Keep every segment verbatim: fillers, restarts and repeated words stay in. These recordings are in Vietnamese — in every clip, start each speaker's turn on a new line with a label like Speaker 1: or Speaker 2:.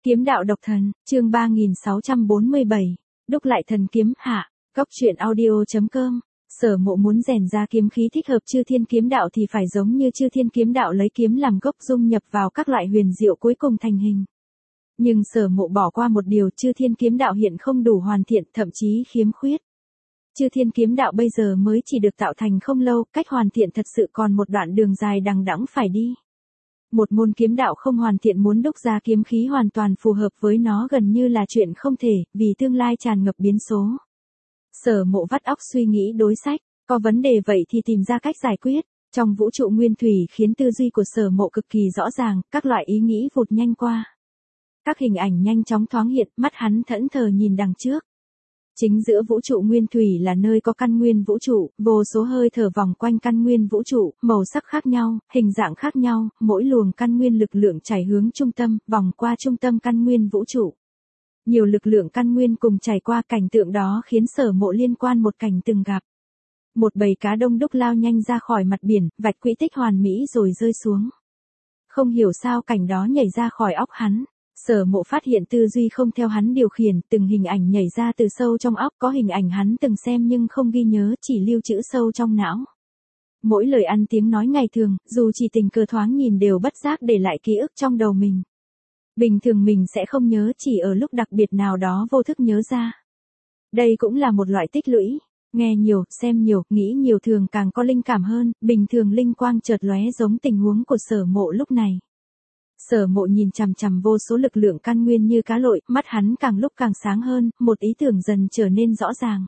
Speaker 1: Kiếm đạo độc thần, chương ba nghìn sáu trăm bốn mươi bảy, đúc lại thần kiếm hạ, góc truyện audio.com. Sở Mộ muốn rèn ra kiếm khí thích hợp Chư Thiên kiếm đạo thì phải giống như Chư Thiên kiếm đạo lấy kiếm làm gốc dung nhập vào các loại huyền diệu cuối cùng thành hình. Nhưng Sở Mộ bỏ qua một điều, Chư Thiên kiếm đạo hiện không đủ hoàn thiện, thậm chí khiếm khuyết. Chư Thiên kiếm đạo bây giờ mới chỉ được tạo thành không lâu, cách hoàn thiện thật sự còn một đoạn đường dài đằng đẵng phải đi. Một môn kiếm đạo không hoàn thiện muốn đúc ra kiếm khí hoàn toàn phù hợp với nó gần như là chuyện không thể, vì tương lai tràn ngập biến số. Sở Mộ vắt óc suy nghĩ đối sách, có vấn đề vậy thì tìm ra cách giải quyết. Trong vũ trụ nguyên thủy khiến tư duy của Sở Mộ cực kỳ rõ ràng, các loại ý nghĩ vụt nhanh qua. Các hình ảnh nhanh chóng thoáng hiện, mắt hắn thẫn thờ nhìn đằng trước. Chính giữa vũ trụ nguyên thủy là nơi có căn nguyên vũ trụ, vô số hơi thở vòng quanh căn nguyên vũ trụ, màu sắc khác nhau, hình dạng khác nhau, mỗi luồng căn nguyên lực lượng chảy hướng trung tâm, vòng qua trung tâm căn nguyên vũ trụ. Nhiều lực lượng căn nguyên cùng chảy qua, cảnh tượng đó khiến Sở Mộ liên quan một cảnh từng gặp. Một bầy cá đông đúc lao nhanh ra khỏi mặt biển, vạch quỹ tích hoàn mỹ rồi rơi xuống. Không hiểu sao cảnh đó nhảy ra khỏi óc hắn. Sở Mộ phát hiện tư duy không theo hắn điều khiển, từng hình ảnh nhảy ra từ sâu trong óc, có hình ảnh hắn từng xem nhưng không ghi nhớ, chỉ lưu trữ sâu trong não. Mỗi lời ăn tiếng nói ngày thường, dù chỉ tình cờ thoáng nhìn đều bất giác để lại ký ức trong đầu mình. Bình thường mình sẽ không nhớ, chỉ ở lúc đặc biệt nào đó vô thức nhớ ra. Đây cũng là một loại tích lũy. Nghe nhiều, xem nhiều, nghĩ nhiều thường càng có linh cảm hơn, bình thường linh quang chợt lóe giống tình huống của Sở Mộ lúc này. Sở Mộ nhìn chằm chằm vô số lực lượng căn nguyên như cá lội, mắt hắn càng lúc càng sáng hơn, một ý tưởng dần trở nên rõ ràng.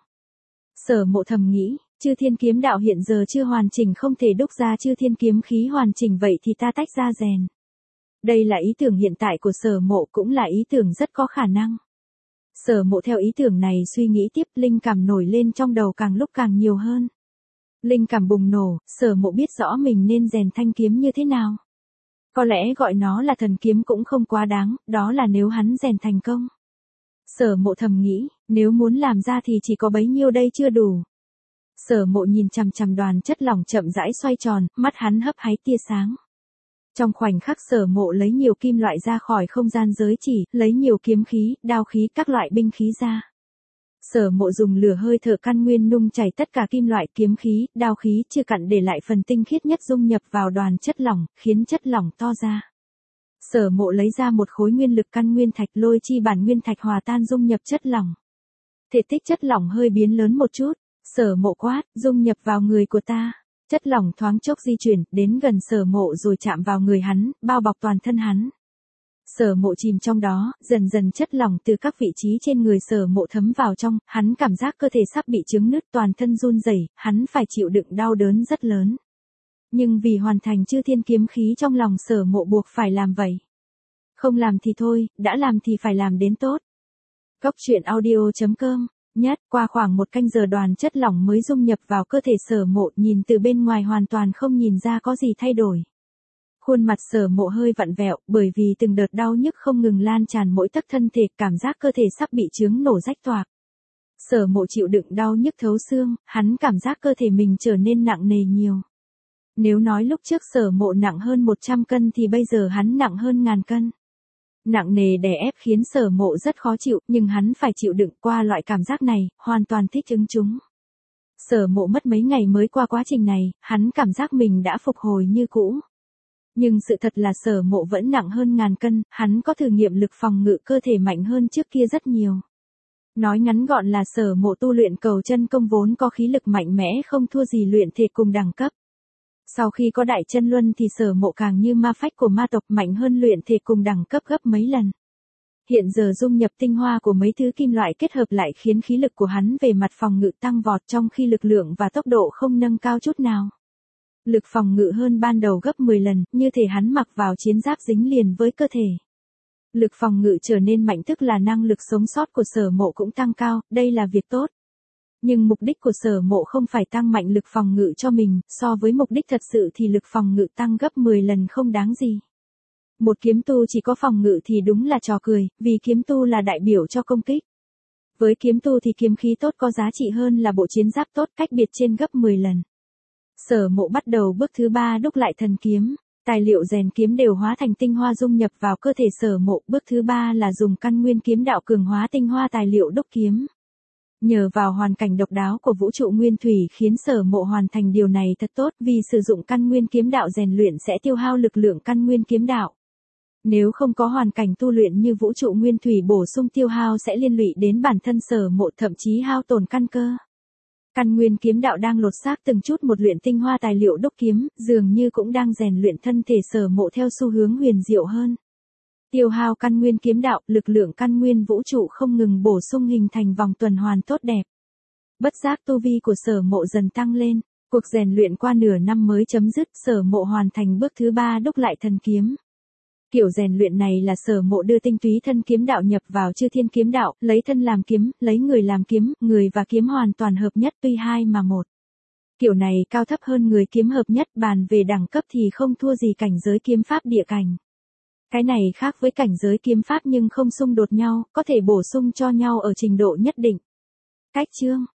Speaker 1: Sở Mộ thầm nghĩ, Chư Thiên kiếm đạo hiện giờ chưa hoàn chỉnh, không thể đúc ra Chư Thiên kiếm khí hoàn chỉnh, vậy thì ta tách ra rèn. Đây là ý tưởng hiện tại của Sở Mộ, cũng là ý tưởng rất có khả năng. Sở Mộ theo ý tưởng này suy nghĩ tiếp, linh cảm nổi lên trong đầu càng lúc càng nhiều hơn. Linh cảm bùng nổ, Sở Mộ biết rõ mình nên rèn thanh kiếm như thế nào. Có lẽ gọi nó là thần kiếm cũng không quá đáng, đó là nếu hắn rèn thành công. Sở Mộ thầm nghĩ, nếu muốn làm ra thì chỉ có bấy nhiêu đây chưa đủ. Sở Mộ nhìn chằm chằm đoàn chất lỏng chậm rãi xoay tròn, mắt hắn hấp háy tia sáng. Trong khoảnh khắc Sở Mộ lấy nhiều kim loại ra khỏi không gian giới chỉ, lấy nhiều kiếm khí, đao khí, các loại binh khí ra. Sở Mộ dùng lửa hơi thở căn nguyên nung chảy tất cả kim loại, kiếm khí, đao khí chưa cặn để lại phần tinh khiết nhất dung nhập vào đoàn chất lỏng, khiến chất lỏng to ra. Sở Mộ lấy ra một khối nguyên lực căn nguyên thạch, lôi chi bản nguyên thạch hòa tan dung nhập chất lỏng. Thể tích chất lỏng hơi biến lớn một chút, Sở Mộ quát, dung nhập vào người của ta. Chất lỏng thoáng chốc di chuyển, đến gần Sở Mộ rồi chạm vào người hắn, bao bọc toàn thân hắn. Sở Mộ chìm trong đó, dần dần chất lỏng từ các vị trí trên người Sở Mộ thấm vào trong, hắn cảm giác cơ thể sắp bị chướng nứt, toàn thân run rẩy, hắn phải chịu đựng đau đớn rất lớn. Nhưng vì hoàn thành Chư Thiên kiếm khí trong lòng Sở Mộ buộc phải làm vậy. Không làm thì thôi, đã làm thì phải làm đến tốt. Góc truyện audio.com. Nhất, qua khoảng một canh giờ đoàn chất lỏng mới dung nhập vào cơ thể Sở Mộ, nhìn từ bên ngoài hoàn toàn không nhìn ra có gì thay đổi. Khuôn mặt Sở Mộ hơi vặn vẹo, bởi vì từng đợt đau nhức không ngừng lan tràn mỗi tấc thân thể, cảm giác cơ thể sắp bị chướng nổ rách toạc. Sở Mộ chịu đựng đau nhức thấu xương, hắn cảm giác cơ thể mình trở nên nặng nề nhiều. Nếu nói lúc trước Sở Mộ nặng hơn một trăm cân thì bây giờ hắn nặng hơn ngàn cân. Nặng nề đè ép khiến Sở Mộ rất khó chịu, nhưng hắn phải chịu đựng qua loại cảm giác này, hoàn toàn thích ứng chúng. Sở Mộ mất mấy ngày mới qua quá trình này, hắn cảm giác mình đã phục hồi như cũ. Nhưng sự thật là Sở Mộ vẫn nặng hơn ngàn cân, hắn có thử nghiệm lực phòng ngự cơ thể mạnh hơn trước kia rất nhiều. Nói ngắn gọn là Sở Mộ tu luyện cầu chân công vốn có khí lực mạnh mẽ không thua gì luyện thể cùng đẳng cấp. Sau khi có đại chân luân thì Sở Mộ càng như ma phách của ma tộc, mạnh hơn luyện thể cùng đẳng cấp gấp mấy lần. Hiện giờ dung nhập tinh hoa của mấy thứ kim loại kết hợp lại khiến khí lực của hắn về mặt phòng ngự tăng vọt, trong khi lực lượng và tốc độ không nâng cao chút nào. Lực phòng ngự hơn ban đầu gấp mười lần, như thể hắn mặc vào chiến giáp dính liền với cơ thể. Lực phòng ngự trở nên mạnh, tức là năng lực sống sót của Sở Mộ cũng tăng cao, đây là việc tốt. Nhưng mục đích của Sở Mộ không phải tăng mạnh lực phòng ngự cho mình, so với mục đích thật sự thì lực phòng ngự tăng gấp mười lần không đáng gì. Một kiếm tu chỉ có phòng ngự thì đúng là trò cười, vì kiếm tu là đại biểu cho công kích. Với kiếm tu thì kiếm khí tốt có giá trị hơn là bộ chiến giáp tốt, cách biệt trên gấp mười lần. Sở Mộ bắt đầu bước thứ ba, đúc lại thần kiếm. Tài liệu rèn kiếm đều hóa thành tinh hoa dung nhập vào cơ thể Sở Mộ, bước thứ ba là dùng căn nguyên kiếm đạo cường hóa tinh hoa tài liệu đúc kiếm. Nhờ vào hoàn cảnh độc đáo của vũ trụ nguyên thủy khiến Sở Mộ hoàn thành điều này thật tốt, vì sử dụng căn nguyên kiếm đạo rèn luyện sẽ tiêu hao lực lượng căn nguyên kiếm đạo. Nếu không có hoàn cảnh tu luyện như vũ trụ nguyên thủy bổ sung tiêu hao sẽ liên lụy đến bản thân Sở Mộ, thậm chí hao tổn căn cơ. Căn nguyên kiếm đạo đang lột xác từng chút một luyện tinh hoa tài liệu đúc kiếm, dường như cũng đang rèn luyện thân thể Sở Mộ theo xu hướng huyền diệu hơn. Tiêu hao căn nguyên kiếm đạo, lực lượng căn nguyên vũ trụ không ngừng bổ sung hình thành vòng tuần hoàn tốt đẹp. Bất giác tu vi của Sở Mộ dần tăng lên, cuộc rèn luyện qua nửa năm mới chấm dứt, Sở Mộ hoàn thành bước thứ ba đúc lại thần kiếm. Kiểu rèn luyện này là Sở Mộ đưa tinh túy thân kiếm đạo nhập vào chư thiên kiếm đạo, lấy thân làm kiếm, lấy người làm kiếm, người và kiếm hoàn toàn hợp nhất tuy hai mà một. Kiểu này cao thấp hơn người kiếm hợp nhất, bàn về đẳng cấp thì không thua gì cảnh giới kiếm pháp địa cảnh. Cái này khác với cảnh giới kiếm pháp nhưng không xung đột nhau, có thể bổ sung cho nhau ở trình độ nhất định. Cách chương